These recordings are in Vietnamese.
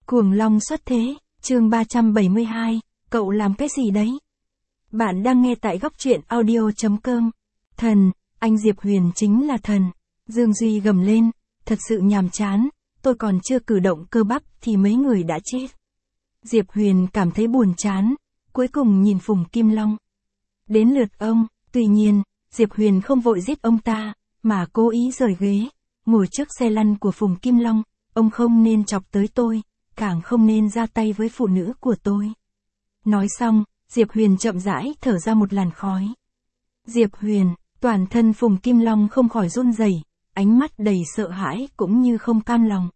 Cuồng long xuất thế, chương 372, cậu làm cái gì đấy? Bạn đang nghe tại góc truyện audio.com. Thần, anh Diệp Huyền chính là thần. Dương Duy gầm lên, thật sự nhàm chán, tôi còn chưa cử động cơ bắp thì mấy người đã chết. Diệp Huyền cảm thấy buồn chán, cuối cùng nhìn Phùng Kim Long. Đến lượt ông, tuy nhiên, Diệp Huyền không vội giết ông ta, mà cố ý rời ghế, ngồi trước xe lăn của Phùng Kim Long, ông không nên chọc tới tôi, càng không nên ra tay với phụ nữ của tôi. Nói xong, Diệp Huyền chậm rãi thở ra một làn khói. Diệp Huyền, toàn thân Phùng Kim Long không khỏi run rẩy, ánh mắt đầy sợ hãi cũng như không cam lòng.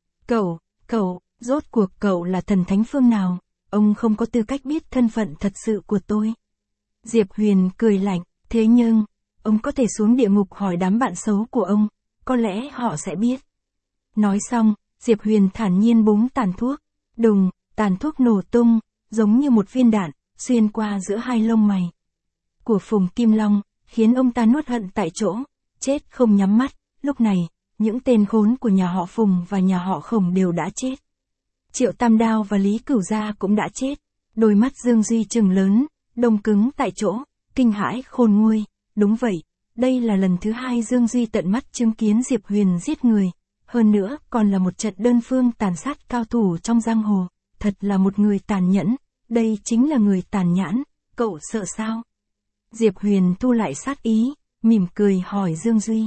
Cậu, rốt cuộc cậu là thần thánh phương nào, ông không có tư cách biết thân phận thật sự của tôi. Diệp Huyền cười lạnh, thế nhưng, ông có thể xuống địa ngục hỏi đám bạn xấu của ông, có lẽ họ sẽ biết. Nói xong, Diệp Huyền thản nhiên búng tàn thuốc, đùng, tàn thuốc nổ tung, giống như một viên đạn, xuyên qua giữa hai lông mày của Phùng Kim Long, khiến ông ta nuốt hận tại chỗ, chết không nhắm mắt. Lúc này, những tên khốn của nhà họ Phùng và nhà họ Khổng đều đã chết. Triệu Tam Đao và Lý Cửu Gia cũng đã chết. Đôi mắt Dương Duy trừng lớn, đông cứng tại chỗ, kinh hãi khôn nguôi. Đúng vậy, đây là lần thứ hai Dương Duy tận mắt chứng kiến Diệp Huyền giết người. Hơn nữa, còn là một trận đơn phương tàn sát cao thủ trong giang hồ. Thật là một người tàn nhẫn, đây chính là người tàn nhẫn, cậu sợ sao? Diệp Huyền thu lại sát ý, mỉm cười hỏi Dương Duy.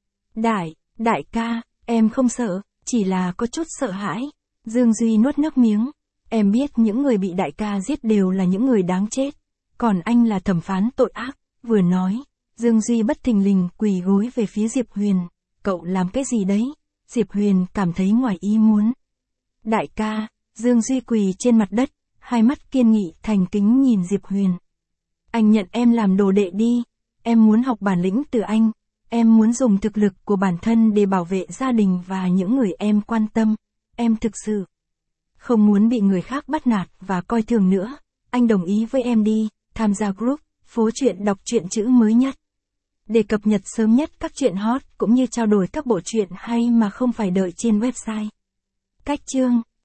Đại ca, em không sợ, chỉ là có chút sợ hãi. Dương Duy nuốt nước miếng, em biết những người bị đại ca giết đều là những người đáng chết, còn anh là thẩm phán tội ác. Vừa nói, Dương Duy bất thình lình quỳ gối về phía Diệp Huyền. Cậu làm cái gì đấy? Diệp Huyền cảm thấy ngoài ý muốn. Đại ca, Dương Duy quỳ trên mặt đất, hai mắt kiên nghị thành kính nhìn Diệp Huyền. Anh nhận em làm đồ đệ đi, em muốn học bản lĩnh từ anh, em muốn dùng thực lực của bản thân để bảo vệ gia đình và những người em quan tâm, em thực sự không muốn bị người khác bắt nạt và coi thường nữa, anh đồng ý với em đi, tham gia group, phố truyện đọc truyện chữ mới nhất. Để cập nhật sớm nhất các truyện hot cũng như trao đổi các bộ truyện hay mà không phải đợi trên website. Cách chương